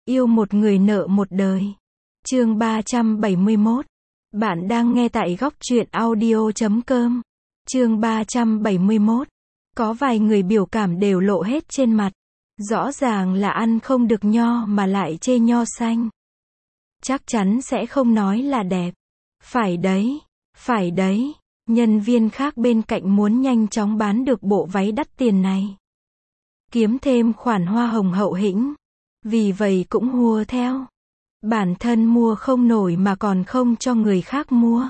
Yêu một người nợ một đời. Chương 371. Bạn đang nghe tại góc truyện audio.com. Chương 371. Có vài người biểu cảm đều lộ hết trên mặt. Rõ ràng là ăn không được nho mà lại chê nho xanh. Chắc chắn sẽ không nói là đẹp. Phải đấy. Nhân viên khác bên cạnh muốn nhanh chóng bán được bộ váy đắt tiền này. Kiếm thêm khoản hoa hồng hậu hĩnh. Vì vậy cũng hùa theo. Bản thân mua không nổi mà còn không cho người khác mua.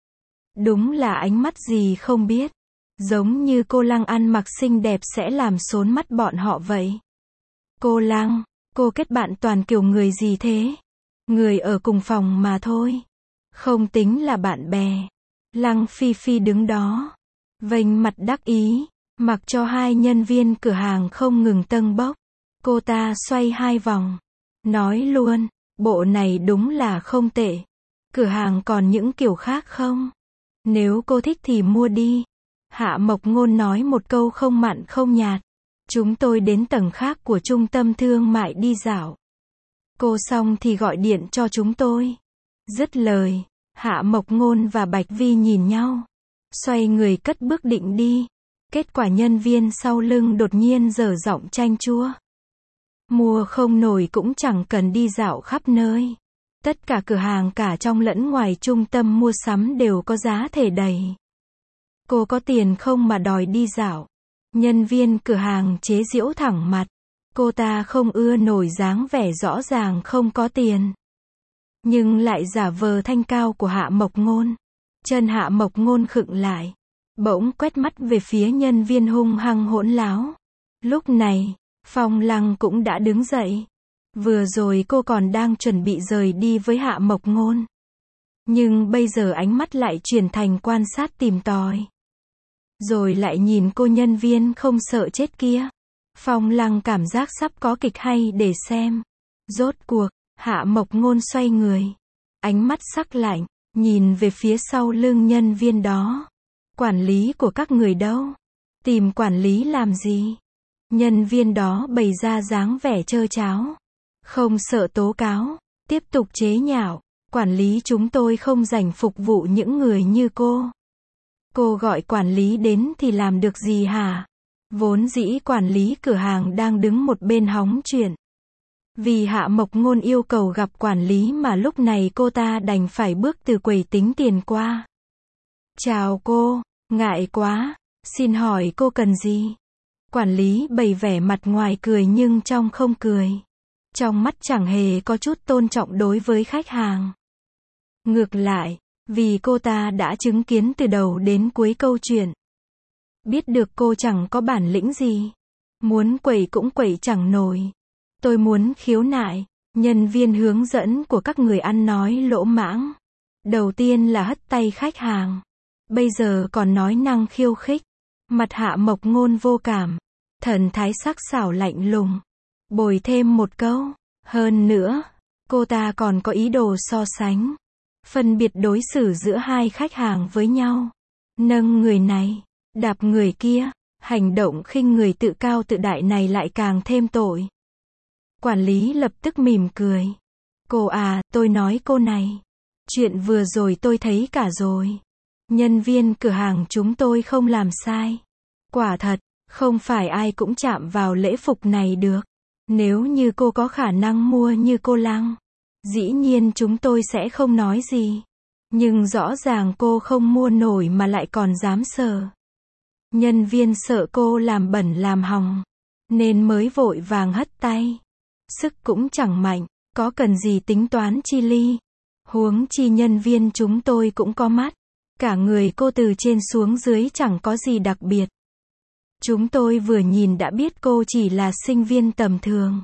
Đúng là ánh mắt gì không biết. Giống như cô Lăng ăn mặc xinh đẹp sẽ làm xốn mắt bọn họ vậy. Cô Lăng, cô kết bạn toàn kiểu người gì thế? Người ở cùng phòng mà thôi. Không tính là bạn bè. Lăng Phi Phi đứng đó. Vênh mặt đắc ý. Mặc cho hai nhân viên cửa hàng không ngừng tâng bốc. Cô ta xoay hai vòng. Nói luôn, bộ này đúng là không tệ. Cửa hàng còn những kiểu khác không? Nếu cô thích thì mua đi. Hạ Mộc Ngôn nói một câu không mặn không nhạt. Chúng tôi đến tầng khác của trung tâm thương mại đi dạo. Cô xong thì gọi điện cho chúng tôi. Dứt lời, Hạ Mộc Ngôn và Bạch Vi nhìn nhau. Xoay người cất bước định đi. Kết quả nhân viên sau lưng đột nhiên giở giọng chanh chua. Mua không nổi cũng chẳng cần đi dạo khắp nơi. Tất cả cửa hàng cả trong lẫn ngoài trung tâm mua sắm đều có giá thể đầy. Cô có tiền không mà đòi đi dạo. Nhân viên cửa hàng chế giễu thẳng mặt. Cô ta không ưa nổi dáng vẻ rõ ràng không có tiền. Nhưng lại giả vờ thanh cao của Hạ Mộc Ngôn. Chân Hạ Mộc Ngôn khựng lại. Bỗng quét mắt về phía nhân viên hung hăng hỗn láo. Lúc này, Phong Lăng cũng đã đứng dậy. Vừa rồi cô còn đang chuẩn bị rời đi với Hạ Mộc Ngôn. Nhưng bây giờ ánh mắt lại chuyển thành quan sát tìm tòi. Rồi lại nhìn cô nhân viên không sợ chết kia. Phong Lăng cảm giác sắp có kịch hay để xem. Rốt cuộc, Hạ Mộc Ngôn xoay người. Ánh mắt sắc lạnh, nhìn về phía sau lưng nhân viên đó. Quản lý của các người đâu? Tìm quản lý làm gì? Nhân viên đó bày ra dáng vẻ trơ tráo. Không sợ tố cáo. Tiếp tục chế nhạo. Quản lý chúng tôi không rảnh phục vụ những người như cô. Cô gọi quản lý đến thì làm được gì hả? Vốn dĩ quản lý cửa hàng đang đứng một bên hóng chuyện. Vì Hạ Mộc Ngôn yêu cầu gặp quản lý mà lúc này cô ta đành phải bước từ quầy tính tiền qua. Chào cô, ngại quá, xin hỏi cô cần gì? Quản lý bày vẻ mặt ngoài cười nhưng trong không cười. Trong mắt chẳng hề có chút tôn trọng đối với khách hàng. Ngược lại, vì cô ta đã chứng kiến từ đầu đến cuối câu chuyện. Biết được cô chẳng có bản lĩnh gì. Muốn quẩy cũng quẩy chẳng nổi. Tôi muốn khiếu nại. Nhân viên hướng dẫn của các người ăn nói lỗ mãng. Đầu tiên là hất tay khách hàng. Bây giờ còn nói năng khiêu khích. Mặt Hạ Mộc Ngôn vô cảm. Thần thái sắc sảo lạnh lùng. Bồi thêm một câu. Hơn nữa, cô ta còn có ý đồ so sánh. Phân biệt đối xử giữa hai khách hàng với nhau. Nâng người này, đạp người kia. Hành động khinh người tự cao tự đại này lại càng thêm tội. Quản lý lập tức mỉm cười. Cô à, tôi nói cô này. Chuyện vừa rồi tôi thấy cả rồi. Nhân viên cửa hàng chúng tôi không làm sai. Quả thật, không phải ai cũng chạm vào lễ phục này được. Nếu như cô có khả năng mua như cô Lăng, dĩ nhiên chúng tôi sẽ không nói gì. Nhưng rõ ràng cô không mua nổi mà lại còn dám sờ. Nhân viên sợ cô làm bẩn làm hỏng, nên mới vội vàng hất tay. Sức cũng chẳng mạnh, có cần gì tính toán chi ly. Huống chi nhân viên chúng tôi cũng có mắt. Cả người cô từ trên xuống dưới chẳng có gì đặc biệt. Chúng tôi vừa nhìn đã biết cô chỉ là sinh viên tầm thường.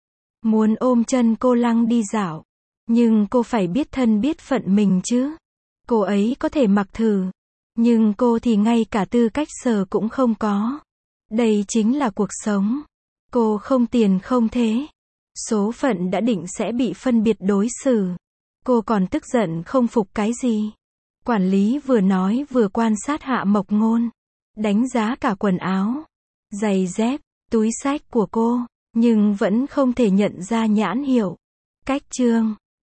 Muốn ôm chân cô Lăng đi dạo. Nhưng cô phải biết thân biết phận mình chứ. Cô ấy có thể mặc thử. Nhưng cô thì ngay cả tư cách sờ cũng không có. Đây chính là cuộc sống. Cô không tiền không thế. Số phận đã định sẽ bị phân biệt đối xử. Cô còn tức giận không phục cái gì. Quản lý vừa nói vừa quan sát Hạ Mộc Ngôn. Đánh giá cả quần áo, giày dép, túi xách của cô. nhưng vẫn không thể nhận ra nhãn hiệu. Cách chương